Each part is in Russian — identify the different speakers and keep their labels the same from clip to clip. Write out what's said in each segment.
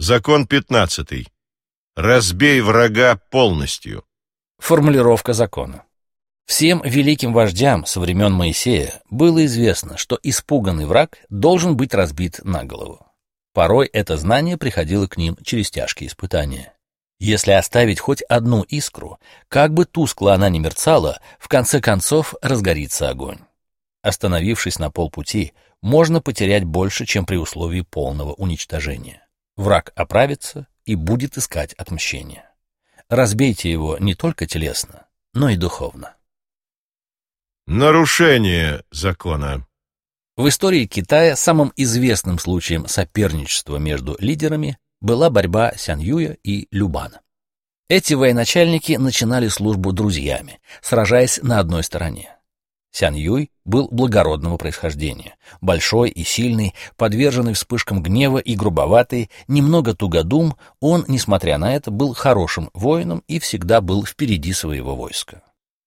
Speaker 1: Закон 15. Разбей врага полностью.
Speaker 2: Формулировка закона. Всем великим вождям со времен Моисея было известно, что испуганный враг должен быть разбит на голову. Порой это знание приходило к ним через тяжкие испытания. Если оставить хоть одну искру, как бы тускло она ни мерцала, в конце концов разгорится огонь. Остановившись на полпути, можно потерять больше, чем при условии полного уничтожения. Враг оправится и будет искать отмщения. Разбейте его не только телесно, но и духовно.
Speaker 1: Нарушение закона.
Speaker 2: В истории Китая самым известным случаем соперничества между лидерами была борьба Сян Юя и Любана. Эти военачальники начинали службу друзьями, сражаясь на одной стороне. Сян Юй был благородного происхождения, большой и сильный, подверженный вспышкам гнева и грубоватый, немного тугодум, он, несмотря на это, был хорошим воином и всегда был впереди своего войска.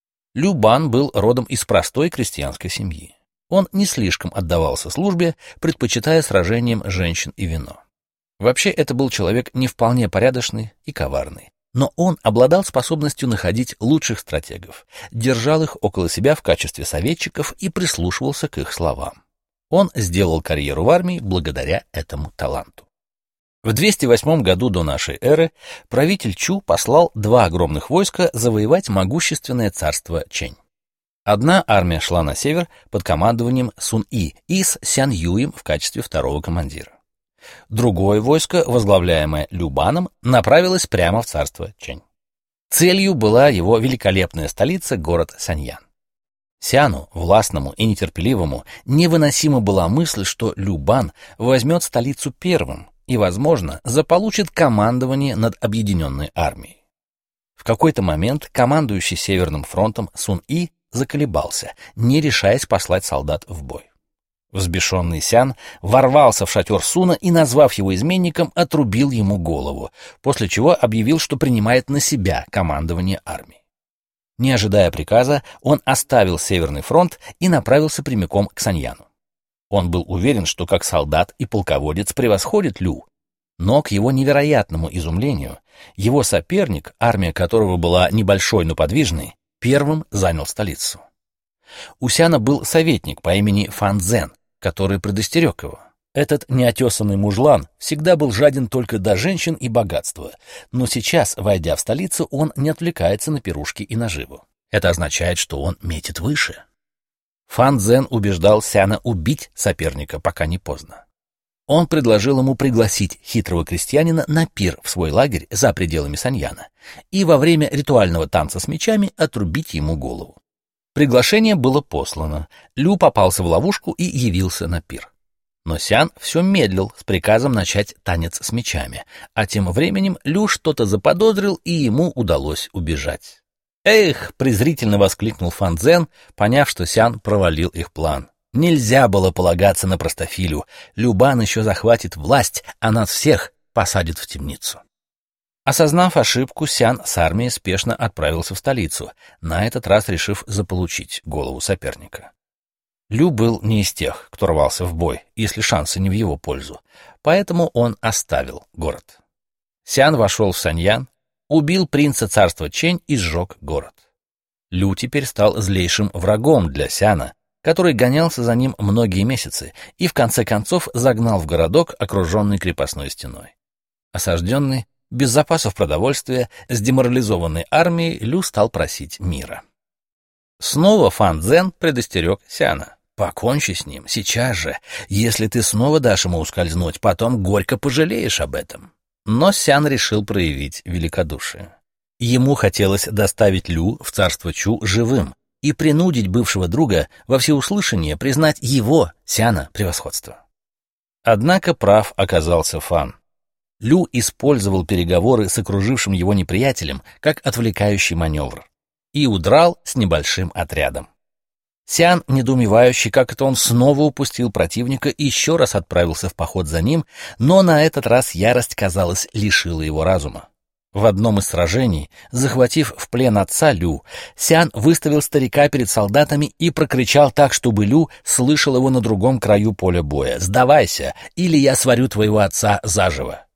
Speaker 2: Любан был родом из простой крестьянской семьи. Он не слишком отдавался службе, предпочитая сражениям женщин и вино. Вообще, это был человек не вполне порядочный и коварный. Но он обладал способностью находить лучших стратегов, держал их около себя в качестве советчиков и прислушивался к их словам. Он сделал карьеру в армии благодаря этому таланту. В 208 году до нашей эры правитель Чу послал 2 огромных войска завоевать могущественное царство Чэнь. Одна армия шла на север под командованием Сун-И и с Сян Юем в качестве второго командира. Другое войско, возглавляемое Любаном, направилось прямо в царство Чэнь. Целью была его великолепная столица, город Сяньян. Сяну, властному и нетерпеливому, невыносима была мысль, что Любан возьмет столицу первым и, возможно, заполучит командование над объединенной армией. В какой-то момент командующий Северным фронтом Сун-И заколебался, не решаясь послать солдат в бой. Взбешенный Сян ворвался в шатер Суна и, назвав его изменником, отрубил ему голову, после чего объявил, что принимает на себя командование армией. Не ожидая приказа, он оставил Северный фронт и направился прямиком к Саньяну. Он был уверен, что как солдат и полководец превосходит Лю, но, к его невероятному изумлению, его соперник, армия которого была небольшой, но подвижной, первым занял столицу. У Сяна был советник по имени Фан Цзэн, который предостерег его. Этот неотесанный мужлан всегда был жаден только до женщин и богатства, но сейчас, войдя в столицу, он не отвлекается на пирушки и наживу. Это означает, что он метит выше. Фан Цзэн убеждал Сяна убить соперника, пока не поздно. Он предложил ему пригласить хитрого крестьянина на пир в свой лагерь за пределами Саньяна и во время ритуального танца с мечами отрубить ему голову. Приглашение было послано, Лю попался в ловушку и явился на пир. Но Сян все медлил с приказом начать танец с мечами, а тем временем Лю что-то заподозрил, и ему удалось убежать. «Эх!» — презрительно воскликнул Фан Цзэн, поняв, что Сян провалил их план. Нельзя было полагаться на простофилю. Любан еще захватит власть, а нас всех посадит в темницу. Осознав ошибку, Сян с армией спешно отправился в столицу, на этот раз решив заполучить голову соперника. Лю был не из тех, кто рвался в бой, если шансы не в его пользу, поэтому он оставил город. Сян вошел в Саньян, убил принца царства Чэнь и сжег город. Лю теперь стал злейшим врагом для Сяна, который гонялся за ним многие месяцы и в конце концов загнал в городок, окруженный крепостной стеной. Осажденный, без запасов продовольствия, с деморализованной армией, Лю стал просить мира. Снова Фан Цзэн предостерег Сяна. «Покончи с ним, сейчас же. Если ты снова дашь ему ускользнуть, потом горько пожалеешь об этом». Но Сян решил проявить великодушие. Ему хотелось доставить Лю в царство Чу живым и принудить бывшего друга во всеуслышание признать его, Сяна, превосходство. Однако прав оказался Фан. Лю использовал переговоры с окружившим его неприятелем как отвлекающий маневр и удрал с небольшим отрядом. Сян, недоумевающий, как это он снова упустил противника, еще раз отправился в поход за ним, но на этот раз ярость, казалось, лишила его разума. В одном из сражений, захватив в плен отца Лю, Сян выставил старика перед солдатами и прокричал так, чтобы Лю слышал его на другом краю поля боя: «Сдавайся, или я сварю твоего отца заживо».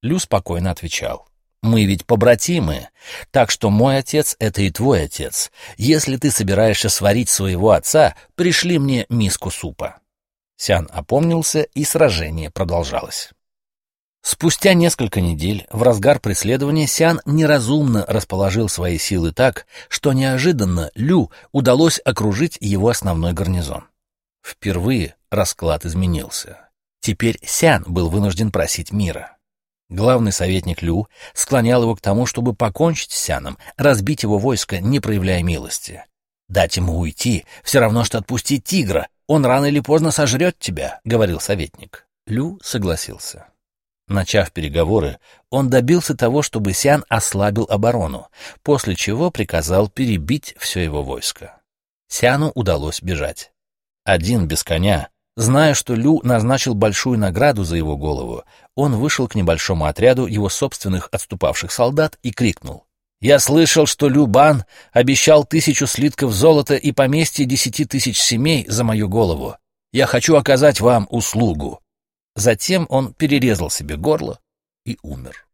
Speaker 2: Лю спокойно отвечал: «Мы ведь побратимы, так что мой отец — это и твой отец. Если ты собираешься сварить своего отца, пришли мне миску супа». Сян опомнился, и сражение продолжалось. Спустя несколько недель, в разгар преследования, Сян неразумно расположил свои силы так, что неожиданно Лю удалось окружить его основной гарнизон. Впервые расклад изменился. Теперь Сян был вынужден просить мира. Главный советник Лю склонял его к тому, чтобы покончить с Сяном, разбить его войско, не проявляя милости. «Дать ему уйти — все равно, что отпустить тигра. Он рано или поздно сожрет тебя», — говорил советник. Лю согласился. Начав переговоры, он добился того, чтобы Сян ослабил оборону, после чего приказал перебить все его войско. Сяну удалось бежать. Один без коня, зная, что Лю назначил большую награду за его голову, он вышел к небольшому отряду его собственных отступавших солдат и крикнул: «Я слышал, что Лю Бан обещал 1000 слитков золота и поместье 10 000 семей за мою голову. Я хочу оказать вам услугу». Затем он перерезал себе горло и умер.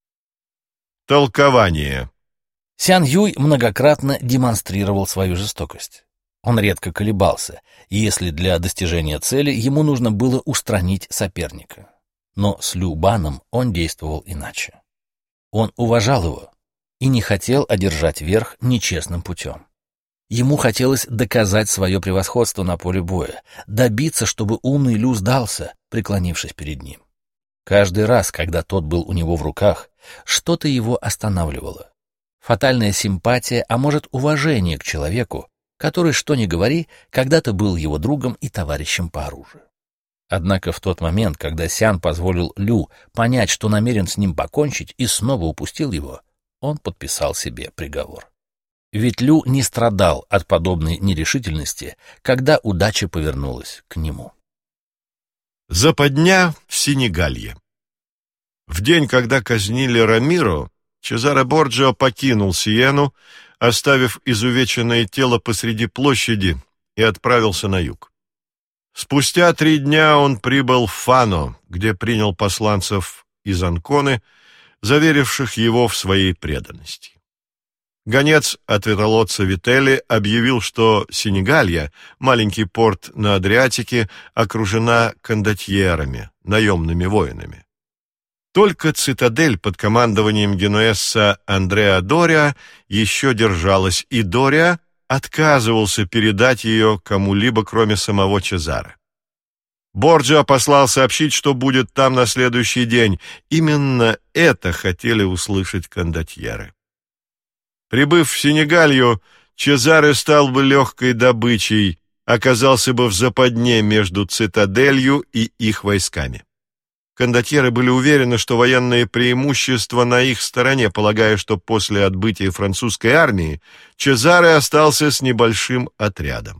Speaker 1: Толкование.
Speaker 2: Сян Юй многократно демонстрировал свою жестокость. Он редко колебался, если для достижения цели ему нужно было устранить соперника. Но с Лю Баном он действовал иначе. Он уважал его и не хотел одержать верх нечестным путем. Ему хотелось доказать свое превосходство на поле боя, добиться, чтобы умный Лю сдался, преклонившись перед ним. Каждый раз, когда тот был у него в руках, что-то его останавливало. Фатальная симпатия, а может, уважение к человеку, который, что ни говори, когда-то был его другом и товарищем по оружию. Однако в тот момент, когда Сян позволил Лю понять, что намерен с ним покончить, и снова упустил его, он подписал себе приговор. Ведь Лю не страдал от подобной нерешительности, когда удача повернулась к нему.
Speaker 1: Западня в Сенегалье. В день, когда казнили Рамиро, Чезаре Борджиа покинул Сиену, оставив изувеченное тело посреди площади, и отправился на юг. Спустя 3 дня он прибыл в Фано, где принял посланцев из Анконы, заверивших его в своей преданности. Гонец от ветролодца Вителли объявил, что Сенегалья, маленький порт на Адриатике, окружена кондотьерами, наемными воинами. Только цитадель под командованием генуэзца Андреа Дориа еще держалась, и Дориа отказывался передать ее кому-либо, кроме самого Чезаре. Борджиа послал сообщить, что будет там на следующий день. Именно это хотели услышать кондотьеры. Прибыв в Сенегалью, Чезаре стал бы легкой добычей, оказался бы в западне между цитаделью и их войсками. Кондотьеры были уверены, что военное преимущество на их стороне, полагая, что после отбытия французской армии Чезаре остался с небольшим отрядом.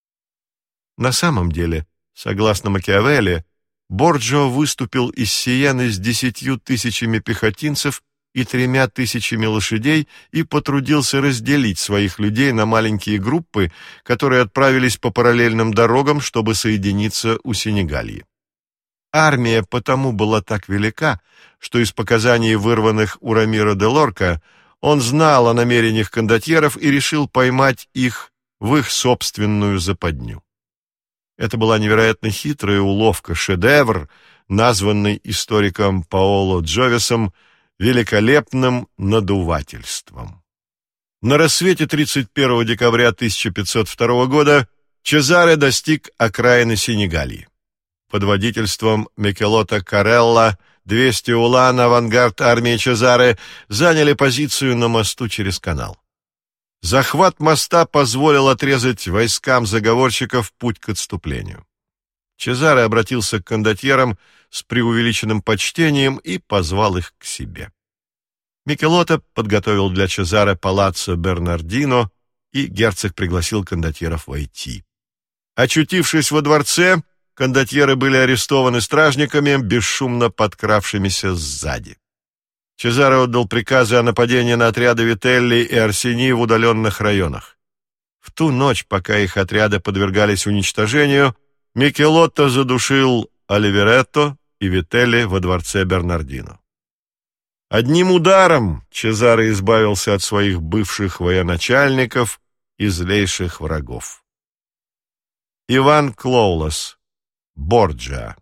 Speaker 1: На самом деле, согласно Макиавелли, Борджиа выступил из Сиены с 10 000 пехотинцев и 3 000 лошадей и потрудился разделить своих людей на маленькие группы, которые отправились по параллельным дорогам, чтобы соединиться у Сенегальи. Армия потому была так велика, что из показаний, вырванных у Рамиро де Лорка, он знал о намерениях кондотьеров и решил поймать их в их собственную западню. Это была невероятно хитрая уловка, шедевр, названный историком Паоло Джовесом великолепным надувательством. На рассвете 31 декабря 1502 года Чезаре достиг окраины Сенегальи. Под водительством Микелота Карелла 200 улан, авангард армии Чезаре, заняли позицию на мосту через канал. Захват моста позволил отрезать войскам заговорщиков путь к отступлению. Чезаре обратился к кондотьерам с преувеличенным почтением и позвал их к себе. Микелота подготовил для Чезаре палаццо Бернардино, и герцог пригласил кондотьеров войти. Очутившись во дворце, кондотьеры были арестованы стражниками, бесшумно подкравшимися сзади. Чезаре отдал приказы о нападении на отряды Вителли и Арсени в удаленных районах. В ту ночь, пока их отряды подвергались уничтожению, Микелотто задушил Оливеретто и Вителли во дворце Бернардино. Одним ударом Чезаре избавился от своих бывших военачальников и злейших врагов. Иван Клоулос, Борджиа.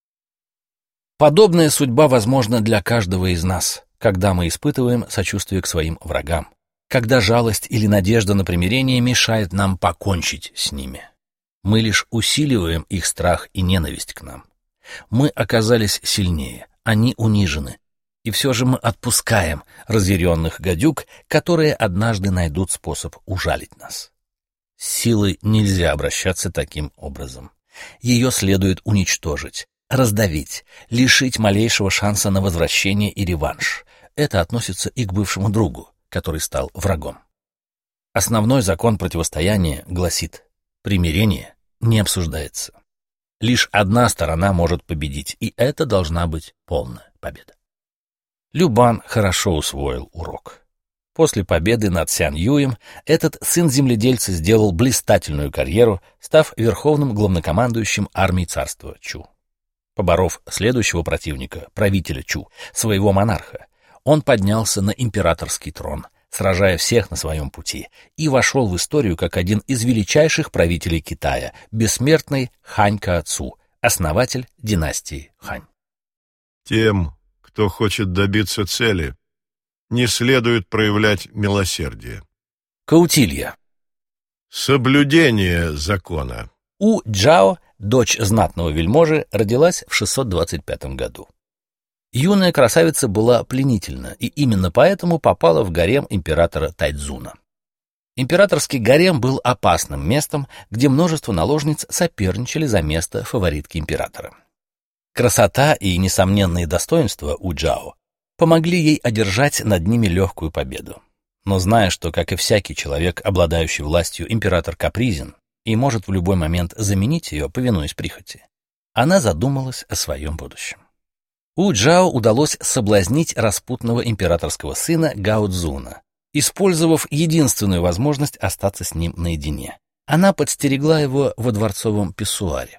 Speaker 2: Подобная судьба возможна для каждого из нас, когда мы испытываем сочувствие к своим врагам, когда жалость или надежда на примирение мешает нам покончить с ними. Мы лишь усиливаем их страх и ненависть к нам. Мы оказались сильнее, они унижены, и все же мы отпускаем разъяренных гадюк, которые однажды найдут способ ужалить нас. С силой нельзя обращаться таким образом. Ее следует уничтожить, раздавить, лишить малейшего шанса на возвращение и реванш. Это относится и к бывшему другу, который стал врагом. Основной закон противостояния гласит: примирение не обсуждается. Лишь одна сторона может победить, и это должна быть полная победа. Любан хорошо усвоил урок. После победы над Сян Юем этот сын земледельца сделал блистательную карьеру, став верховным главнокомандующим армией царства Чу. Поборов следующего противника, правителя Чу, своего монарха, он поднялся на императорский трон, сражая всех на своем пути, и вошел в историю как один из величайших правителей Китая, бессмертный Хань Каоцу, основатель династии Хань.
Speaker 1: Тем, кто хочет добиться цели, не следует проявлять милосердие.
Speaker 2: Каутилья.
Speaker 1: Соблюдение закона.
Speaker 2: У Джао, дочь знатного вельможи, родилась в 625 году. Юная красавица была пленительна, и именно поэтому попала в гарем императора Тайцзуна. Императорский гарем был опасным местом, где множество наложниц соперничали за место фаворитки императора. Красота и несомненные достоинства у Джао помогли ей одержать над ними легкую победу. Но зная, что, как и всякий человек, обладающий властью, император капризен и может в любой момент заменить ее, повинуясь прихоти, она задумалась о своем будущем. У Джао удалось соблазнить распутного императорского сына Гао Цзуна, использовав единственную возможность остаться с ним наедине. Она подстерегла его во дворцовом писсуаре.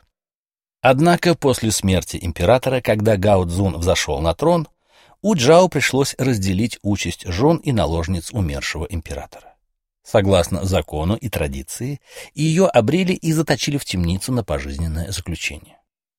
Speaker 2: Однако после смерти императора, когда Гао Цзун взошел на трон, у Джао пришлось разделить участь жен и наложниц умершего императора. Согласно закону и традиции, ее обрели и заточили в темницу на пожизненное заключение.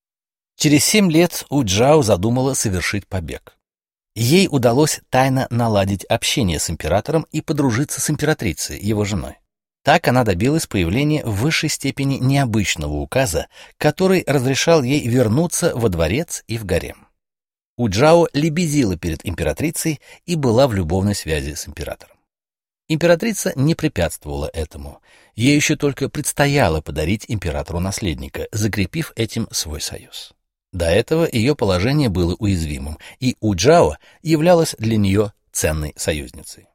Speaker 2: Через 7 лет у Джао задумала совершить побег. Ей удалось тайно наладить общение с императором и подружиться с императрицей, его женой. Так она добилась появления в высшей степени необычного указа, который разрешал ей вернуться во дворец и в гарем. У Джао лебезила перед императрицей и была в любовной связи с императором. Императрица не препятствовала этому. Ей еще только предстояло подарить императору наследника, закрепив этим свой союз. До этого ее положение было уязвимым, и У Джао являлась для нее ценной союзницей.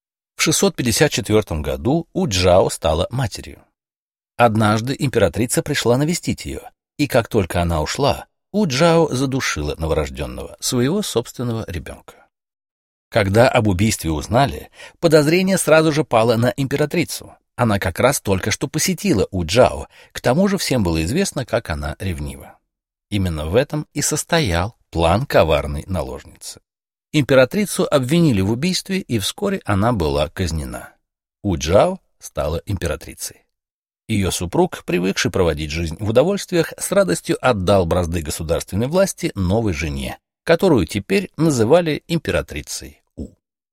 Speaker 2: В 654 году У Джао стала матерью. Однажды императрица пришла навестить ее, и как только она ушла, У Джао задушила новорожденного, своего собственного ребенка. Когда об убийстве узнали, подозрение сразу же пало на императрицу. Она как раз только что посетила У Джао, к тому же всем было известно, как она ревнива. Именно в этом и состоял план коварной наложницы. Императрицу обвинили в убийстве, и вскоре она была казнена. У Джао стала императрицей. Ее супруг, привыкший проводить жизнь в удовольствиях, с радостью отдал бразды государственной власти новой жене, которую теперь называли императрицей У.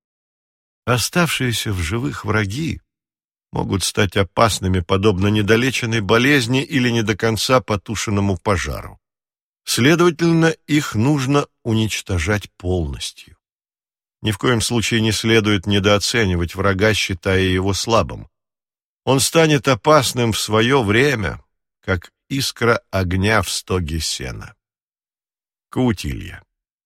Speaker 1: Оставшиеся в живых враги могут стать опасными, подобно недолеченной болезни или не до конца потушенному пожару. Следовательно, их нужно уничтожать полностью. Ни в коем случае не следует недооценивать врага, считая его слабым. Он станет опасным в свое время, как искра огня в стоге сена. Каутилья.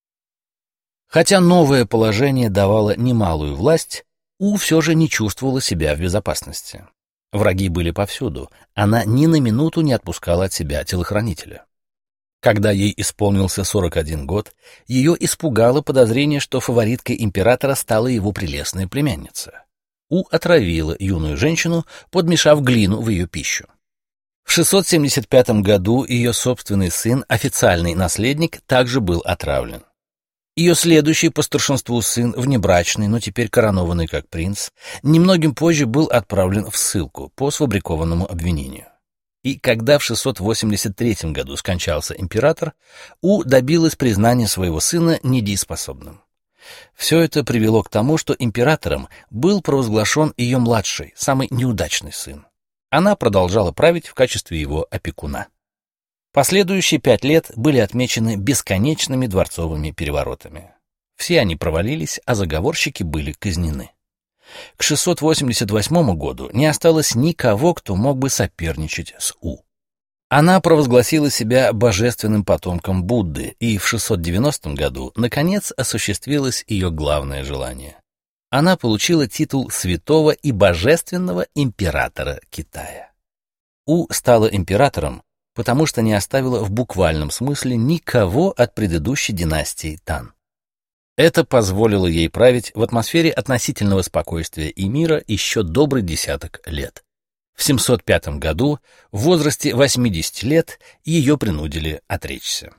Speaker 2: Хотя новое положение давало немалую власть, У все же не чувствовала себя в безопасности. Враги были повсюду, она ни на минуту не отпускала от себя телохранителя. Когда ей исполнился 41 год, ее испугало подозрение, что фавориткой императора стала его прелестная племянница. У отравила юную женщину, подмешав глину в ее пищу. В 675 году ее собственный сын, официальный наследник, также был отравлен. Ее следующий по старшинству сын, внебрачный, но теперь коронованный как принц, немногим позже был отправлен в ссылку по сфабрикованному обвинению. И когда в 683 году скончался император, У добилась признания своего сына недееспособным. Все это привело к тому, что императором был провозглашен ее младший, самый неудачный сын. Она продолжала править в качестве его опекуна. Последующие 5 лет были отмечены бесконечными дворцовыми переворотами. Все они провалились, а заговорщики были казнены. К 688 году не осталось никого, кто мог бы соперничать с У. Она провозгласила себя божественным потомком Будды, и в 690 году, наконец, осуществилось ее главное желание. Она получила титул святого и божественного императора Китая. У стала императором, потому что не оставила в буквальном смысле никого от предыдущей династии Тан. Это позволило ей править в атмосфере относительного спокойствия и мира еще добрый десяток лет. В 705 году, в возрасте 80 лет, ее принудили отречься.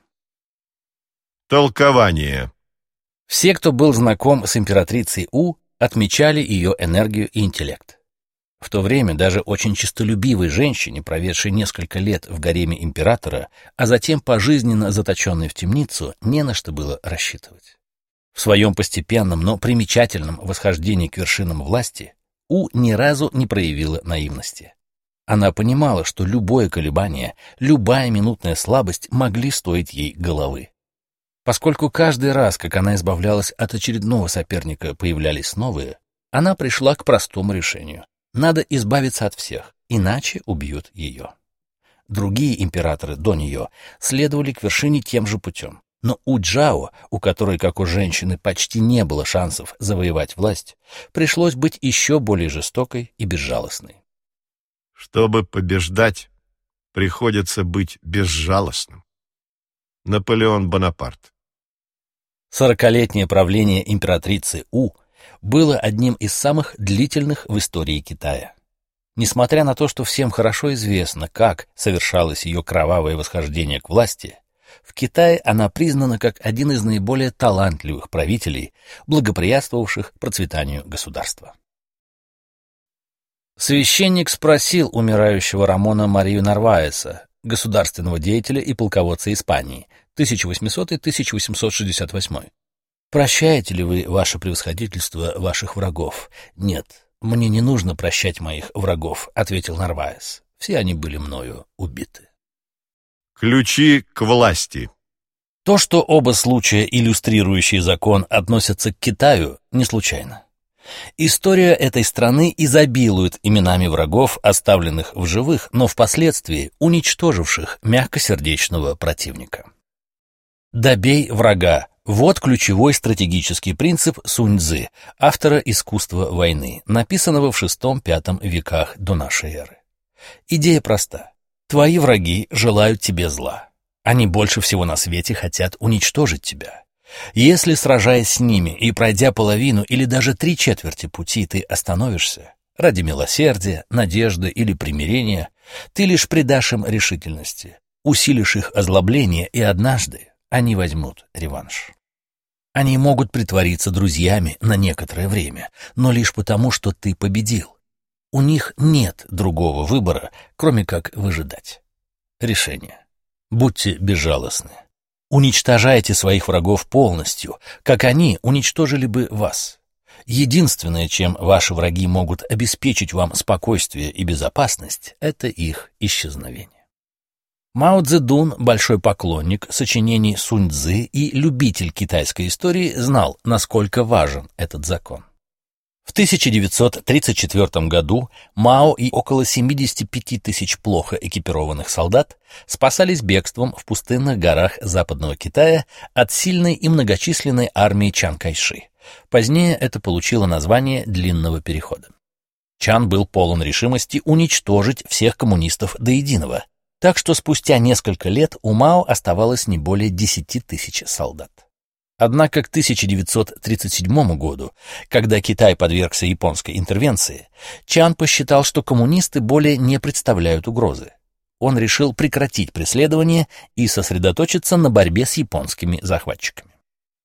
Speaker 1: Толкование.
Speaker 2: Все, кто был знаком с императрицей У, отмечали ее энергию и интеллект. В то время даже очень честолюбивой женщине, проведшей несколько лет в гареме императора, а затем пожизненно заточенной в темницу, не на что было рассчитывать. В своем постепенном, но примечательном восхождении к вершинам власти У ни разу не проявила наивности. Она понимала, что любое колебание, любая минутная слабость могли стоить ей головы. Поскольку каждый раз, как она избавлялась от очередного соперника, появлялись новые, она пришла к простому решению. Надо избавиться от всех, иначе убьют ее. Другие императоры до нее следовали к вершине тем же путем. Но у Джао, у которой, как у женщины, почти не было шансов завоевать власть, пришлось быть еще более жестокой и безжалостной.
Speaker 1: Чтобы побеждать, приходится быть безжалостным. Наполеон Бонапарт.
Speaker 2: 40-летнее правление императрицы У было одним из самых длительных в истории Китая. Несмотря на то, что всем хорошо известно, как совершалось ее кровавое восхождение к власти, в Китае она признана как один из наиболее талантливых правителей, благоприятствовавших процветанию государства. Священник спросил умирающего Рамона Марию Нарваеса, государственного деятеля и полководца Испании, 1800-1868. «Прощаете ли вы, ваше превосходительство, ваших врагов?» «Нет, мне не нужно прощать моих врагов», — ответил Нарваес. «Все они были мною убиты».
Speaker 1: Ключи к власти.
Speaker 2: То, что оба случая, иллюстрирующие закон, относятся к Китаю, не случайно. История этой страны изобилует именами врагов, оставленных в живых, но впоследствии уничтоживших мягкосердечного противника. «Добей врага» — вот ключевой стратегический принцип Сунь-цзы, автора «Искусства войны», написанного в VI-V веках до нашей эры. Идея проста. Твои враги желают тебе зла. Они больше всего на свете хотят уничтожить тебя. Если, сражаясь с ними и пройдя половину или даже 3/4 пути, ты остановишься, ради милосердия, надежды или примирения, ты лишь придашь им решительности, усилишь их озлобление, и однажды они возьмут реванш. Они могут притвориться друзьями на некоторое время, но лишь потому, что ты победил. У них нет другого выбора, кроме как выжидать. Решение. Будьте безжалостны. Уничтожайте своих врагов полностью, как они уничтожили бы вас. Единственное, чем ваши враги могут обеспечить вам спокойствие и безопасность, это их исчезновение. Мао Цзэдун, большой поклонник сочинений Сунь-цзы и любитель китайской истории, знал, насколько важен этот закон. В 1934 году Мао и около 75 тысяч плохо экипированных солдат спасались бегством в пустынных горах Западного Китая от сильной и многочисленной армии Чан Кайши. Позднее это получило название «Длинного перехода». Чан был полон решимости уничтожить всех коммунистов до единого, так что спустя несколько лет у Мао оставалось не более 10 тысяч солдат. Однако к 1937 году, когда Китай подвергся японской интервенции, Чан посчитал, что коммунисты более не представляют угрозы. Он решил прекратить преследование и сосредоточиться на борьбе с японскими захватчиками.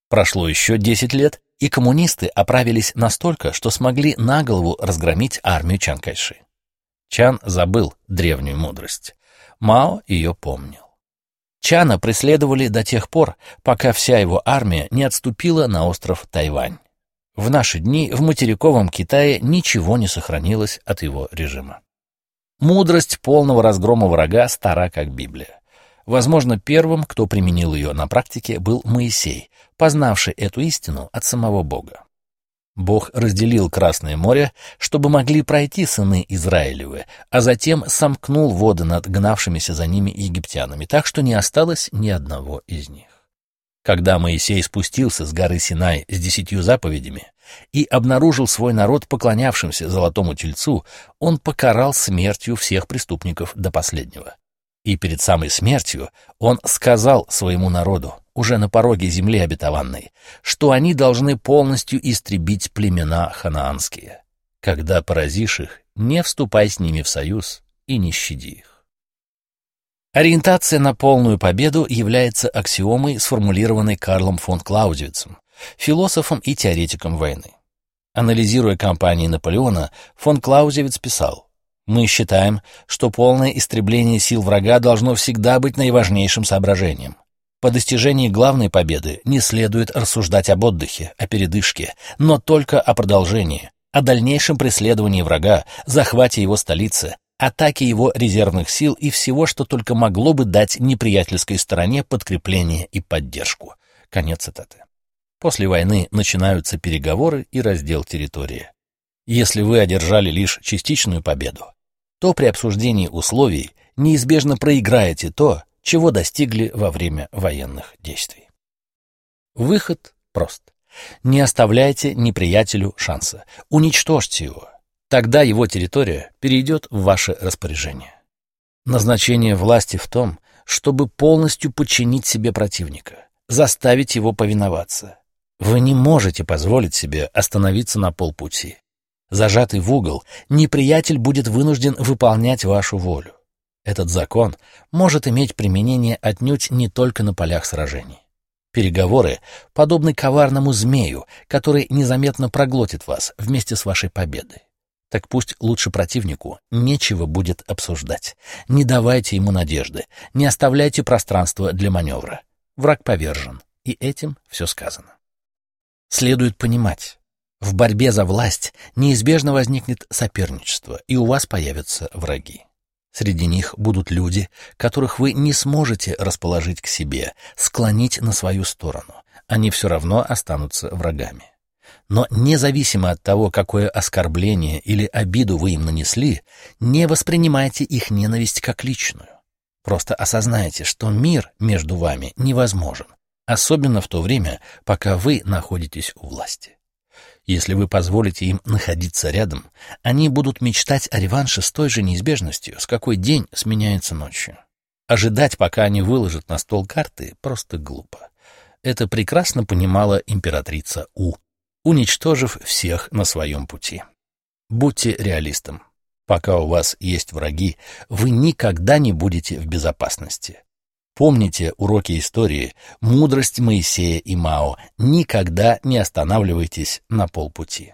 Speaker 2: Прошло еще 10 лет, и коммунисты оправились настолько, что смогли на голову разгромить армию Чан Кайши. Чан забыл древнюю мудрость. Мао ее помнил. Чана преследовали до тех пор, пока вся его армия не отступила на остров Тайвань. В наши дни в материковом Китае ничего не сохранилось от его режима. Мудрость полного разгрома врага стара, как Библия. Возможно, первым, кто применил ее на практике, был Моисей, познавший эту истину от самого Бога. Бог разделил Красное море, чтобы могли пройти сыны Израилевы, а затем сомкнул воды над гнавшимися за ними египтянами, так что не осталось ни одного из них. Когда Моисей спустился с горы Синай с 10 заповедями и обнаружил свой народ поклонявшимся золотому тельцу, он покарал смертью всех преступников до последнего. И перед самой смертью он сказал своему народу, уже на пороге земли обетованной, что они должны полностью истребить племена ханаанские. Когда поразишь их, не вступай с ними в союз и не щади их. Ориентация на полную победу является аксиомой, сформулированной Карлом фон Клаузевицем, философом и теоретиком войны. Анализируя кампании Наполеона, фон Клаузевиц писал: «Мы считаем, что полное истребление сил врага должно всегда быть наиважнейшим соображением. По достижении главной победы не следует рассуждать об отдыхе, о передышке, но только о продолжении, о дальнейшем преследовании врага, захвате его столицы, атаке его резервных сил и всего, что только могло бы дать неприятельской стороне подкрепление и поддержку». Конец цитаты. После войны начинаются переговоры и раздел территории. Если вы одержали лишь частичную победу, то при обсуждении условий неизбежно проиграете то, чего достигли во время военных действий. Выход прост. Не оставляйте неприятелю шанса. Уничтожьте его. Тогда его территория перейдет в ваше распоряжение. Назначение власти в том, чтобы полностью подчинить себе противника, заставить его повиноваться. Вы не можете позволить себе остановиться на полпути. Зажатый в угол, неприятель будет вынужден выполнять вашу волю. Этот закон может иметь применение отнюдь не только на полях сражений. Переговоры подобны коварному змею, который незаметно проглотит вас вместе с вашей победой. Так пусть лучше противнику нечего будет обсуждать. Не давайте ему надежды, не оставляйте пространства для маневра. Враг повержен, и этим все сказано. Следует понимать, в борьбе за власть неизбежно возникнет соперничество, и у вас появятся враги. Среди них будут люди, которых вы не сможете расположить к себе, склонить на свою сторону. Они все равно останутся врагами. Но независимо от того, какое оскорбление или обиду вы им нанесли, не воспринимайте их ненависть как личную. Просто осознайте, что мир между вами невозможен, особенно в то время, пока вы находитесь у власти. Если вы позволите им находиться рядом, они будут мечтать о реванше с той же неизбежностью, с какой день сменяется ночью. Ожидать, пока они выложат на стол карты, просто глупо. Это прекрасно понимала императрица У, уничтожив всех на своем пути. Будьте реалистом. Пока у вас есть враги, вы никогда не будете в безопасности. Помните уроки истории, мудрость Моисея и Мао. Никогда не останавливайтесь на полпути.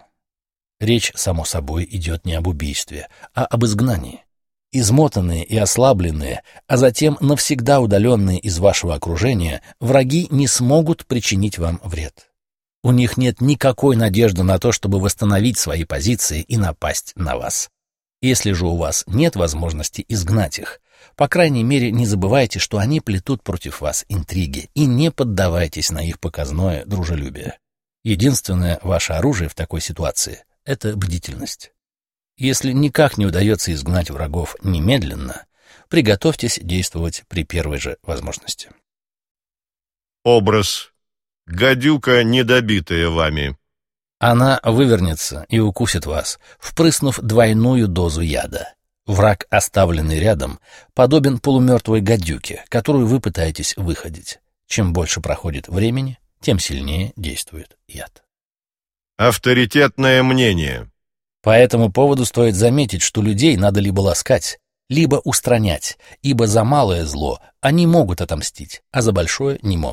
Speaker 2: Речь, само собой, идет не об убийстве, а об изгнании. Измотанные и ослабленные, а затем навсегда удаленные из вашего окружения, враги не смогут причинить вам вред. У них нет никакой надежды на то, чтобы восстановить свои позиции и напасть на вас. Если же у вас нет возможности изгнать их, по крайней мере, не забывайте, что они плетут против вас интриги, и не поддавайтесь на их показное дружелюбие. Единственное ваше оружие в такой ситуации — это бдительность. Если никак не удается изгнать врагов немедленно, приготовьтесь действовать при первой же возможности.
Speaker 1: Образ. Гадюка, недобитая вами.
Speaker 2: Она вывернется и укусит вас, впрыснув двойную дозу яда. Враг, оставленный рядом, подобен полумертвой гадюке, которую вы пытаетесь выходить. Чем больше проходит времени, тем сильнее действует яд.
Speaker 1: Авторитетное мнение.
Speaker 2: По этому поводу стоит заметить, что людей надо либо ласкать, либо устранять, ибо за малое зло они могут отомстить, а за большое не могут.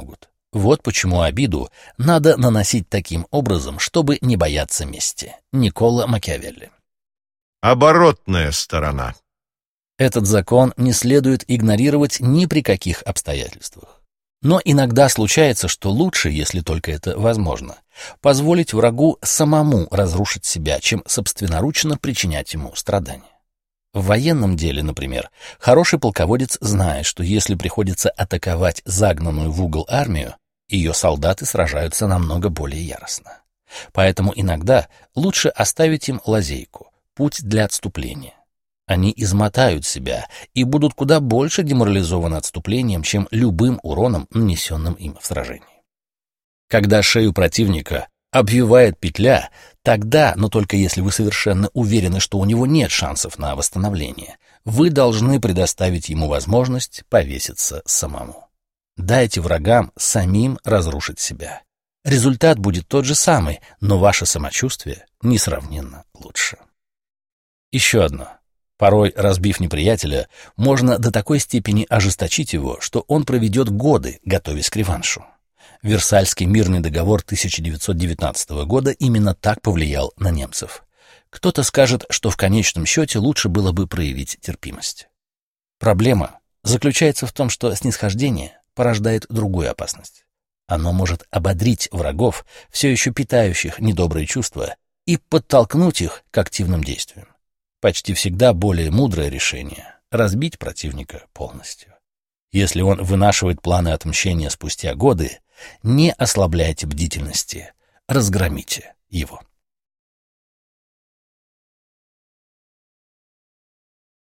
Speaker 2: Вот почему обиду надо наносить таким образом, чтобы не бояться мести. Никколо Макиавелли.
Speaker 1: Оборотная сторона.
Speaker 2: Этот закон не следует игнорировать ни при каких обстоятельствах. Но иногда случается, что лучше, если только это возможно, позволить врагу самому разрушить себя, чем собственноручно причинять ему страдания. В военном деле, например, хороший полководец знает, что если приходится атаковать загнанную в угол армию, ее солдаты сражаются намного более яростно. Поэтому иногда лучше оставить им лазейку, путь для отступления. Они измотают себя и будут куда больше деморализованы отступлением, чем любым уроном, нанесенным им в сражении. Когда шею противника обвивает петля, тогда, но только если вы совершенно уверены, что у него нет шансов на восстановление, вы должны предоставить ему возможность повеситься самому. Дайте врагам самим разрушить себя. Результат будет тот же самый, но ваше самочувствие несравненно лучше. Еще одно. Порой, разбив неприятеля, можно до такой степени ожесточить его, что он проведет годы, готовясь к реваншу. Версальский мирный договор 1919 года именно так повлиял на немцев. Кто-то скажет, что в конечном счете лучше было бы проявить терпимость. Проблема заключается в том, что снисхождение порождает другую опасность. Оно может ободрить врагов, все еще питающих недобрые чувства, и подтолкнуть их к активным действиям. Почти всегда более мудрое решение — разбить противника полностью. Если он вынашивает планы отмщения спустя годы, не ослабляйте бдительности, разгромите его.